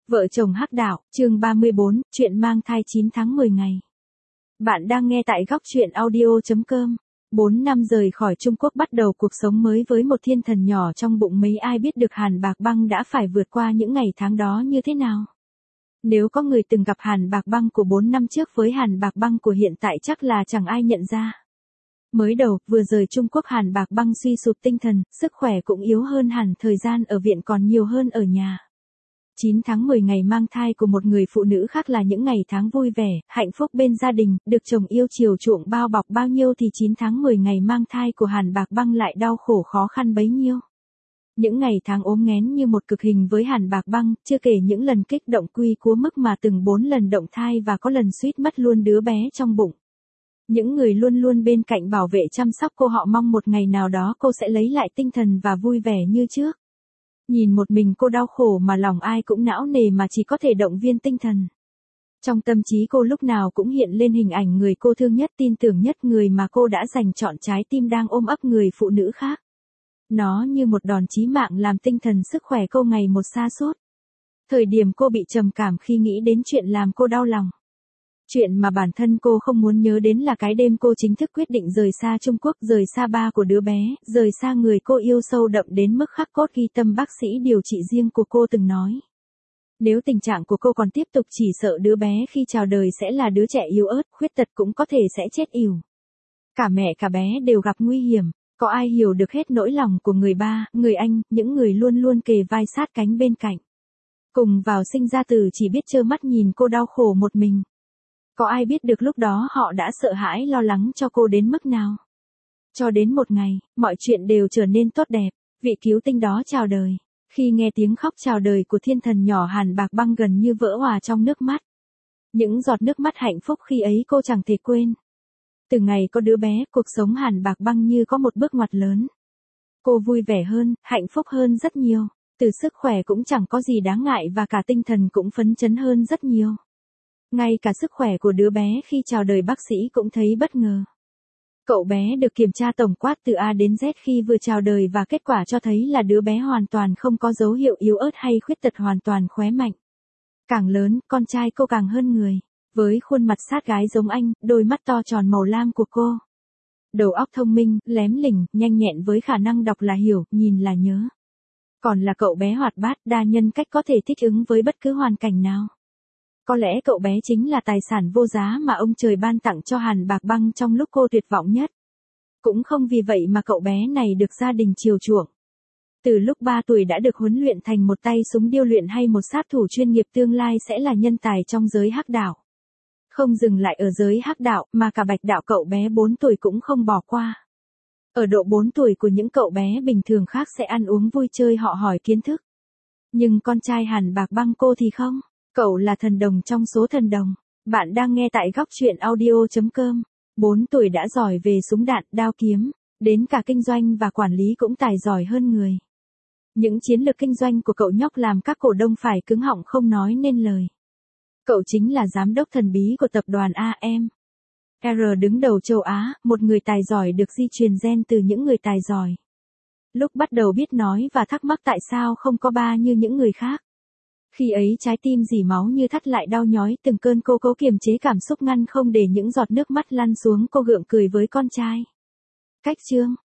Vợ chồng Hắc Đạo, chương 34, chuyện mang thai 9 tháng 10 ngày. Bạn đang nghe tại góc chuyện audio.com. 4 năm rời khỏi Trung Quốc bắt đầu cuộc sống mới với một thiên thần nhỏ trong bụng, mấy ai biết được Hàn Bạc Băng đã phải vượt qua những ngày tháng đó như thế nào. Nếu có người từng gặp Hàn Bạc Băng của 4 năm trước với Hàn Bạc Băng của hiện tại chắc là chẳng ai nhận ra. Mới đầu, vừa rời Trung Quốc Hàn Bạc Băng suy sụp tinh thần, sức khỏe cũng yếu hơn hẳn, thời gian ở viện còn nhiều hơn ở nhà. 9 tháng 10 ngày mang thai của một người phụ nữ khác là những ngày tháng vui vẻ, hạnh phúc bên gia đình, được chồng yêu chiều chuộng bao bọc bao nhiêu thì 9 tháng 10 ngày mang thai của Hàn Bạc Băng lại đau khổ khó khăn bấy nhiêu. Những ngày tháng ốm nghén như một cực hình với Hàn Bạc Băng, chưa kể những lần kích động quy cúa mức mà từng 4 lần động thai và có lần suýt mất luôn đứa bé trong bụng. Những người luôn luôn bên cạnh bảo vệ chăm sóc cô, họ mong một ngày nào đó cô sẽ lấy lại tinh thần và vui vẻ như trước. Nhìn một mình cô đau khổ mà lòng ai cũng não nề mà chỉ có thể động viên tinh thần. Trong tâm trí cô lúc nào cũng hiện lên hình ảnh người cô thương nhất, tin tưởng nhất, người mà cô đã dành trọn trái tim đang ôm ấp người phụ nữ khác. Nó như một đòn chí mạng làm tinh thần sức khỏe cô ngày một sa sút. Thời điểm cô bị trầm cảm khi nghĩ đến chuyện làm cô đau lòng. Chuyện mà bản thân cô không muốn nhớ đến là cái đêm cô chính thức quyết định rời xa Trung Quốc, rời xa ba của đứa bé, rời xa người cô yêu sâu đậm đến mức khắc cốt ghi tâm. Bác sĩ điều trị riêng của cô từng nói, nếu tình trạng của cô còn tiếp tục chỉ sợ đứa bé khi chào đời sẽ là đứa trẻ yếu ớt, khuyết tật, cũng có thể sẽ chết yểu. Cả mẹ cả bé đều gặp nguy hiểm, có ai hiểu được hết nỗi lòng của người ba, người anh, những người luôn luôn kề vai sát cánh bên cạnh. Cùng vào sinh ra tử chỉ biết trơ mắt nhìn cô đau khổ một mình. Có ai biết được lúc đó họ đã sợ hãi lo lắng cho cô đến mức nào. Cho đến một ngày, mọi chuyện đều trở nên tốt đẹp, vị cứu tinh đó chào đời. Khi nghe tiếng khóc chào đời của thiên thần nhỏ, Hàn Bạc Băng gần như vỡ òa trong nước mắt. Những giọt nước mắt hạnh phúc khi ấy cô chẳng thể quên. Từ ngày có đứa bé, cuộc sống Hàn Bạc Băng như có một bước ngoặt lớn. Cô vui vẻ hơn, hạnh phúc hơn rất nhiều. Từ sức khỏe cũng chẳng có gì đáng ngại và cả tinh thần cũng phấn chấn hơn rất nhiều. Ngay cả sức khỏe của đứa bé khi chào đời bác sĩ cũng thấy bất ngờ. Cậu bé được kiểm tra tổng quát từ A đến Z khi vừa chào đời và kết quả cho thấy là đứa bé hoàn toàn không có dấu hiệu yếu ớt hay khuyết tật, hoàn toàn khỏe mạnh. Càng lớn, con trai cô càng hơn người. Với khuôn mặt sát gái giống anh, đôi mắt to tròn màu lam của cô. Đầu óc thông minh, lém lỉnh, nhanh nhẹn với khả năng đọc là hiểu, nhìn là nhớ. Còn là cậu bé hoạt bát, đa nhân cách, có thể thích ứng với bất cứ hoàn cảnh nào. Có lẽ cậu bé chính là tài sản vô giá mà ông trời ban tặng cho Hàn Bạc Băng trong lúc cô tuyệt vọng nhất. Cũng không vì vậy mà cậu bé này được gia đình chiều chuộng. Từ lúc 3 tuổi đã được huấn luyện thành một tay súng điêu luyện hay một sát thủ chuyên nghiệp, tương lai sẽ là nhân tài trong giới Hắc Đạo. Không dừng lại ở giới Hắc Đạo mà cả Bạch Đạo, cậu bé 4 tuổi cũng không bỏ qua. Ở độ 4 tuổi của những cậu bé bình thường khác sẽ ăn uống vui chơi, họ hỏi kiến thức. Nhưng con trai Hàn Bạc Băng cô thì không. Cậu là thần đồng trong số thần đồng. Bạn đang nghe tại góc chuyện audio.com. 4 tuổi đã giỏi về súng đạn, đao kiếm. Đến cả kinh doanh và quản lý cũng tài giỏi hơn người. Những chiến lược kinh doanh của cậu nhóc làm các cổ đông phải cứng họng không nói nên lời. Cậu chính là giám đốc thần bí của tập đoàn AMR đứng đầu châu Á, một người tài giỏi được di truyền gen từ những người tài giỏi. Lúc bắt đầu biết nói và thắc mắc tại sao không có ba như những người khác. Khi ấy trái tim dỉ máu như thắt lại đau nhói từng cơn, cô cố kiềm chế cảm xúc ngăn không để những giọt nước mắt lăn xuống. Cô gượng cười với con trai. Cách chương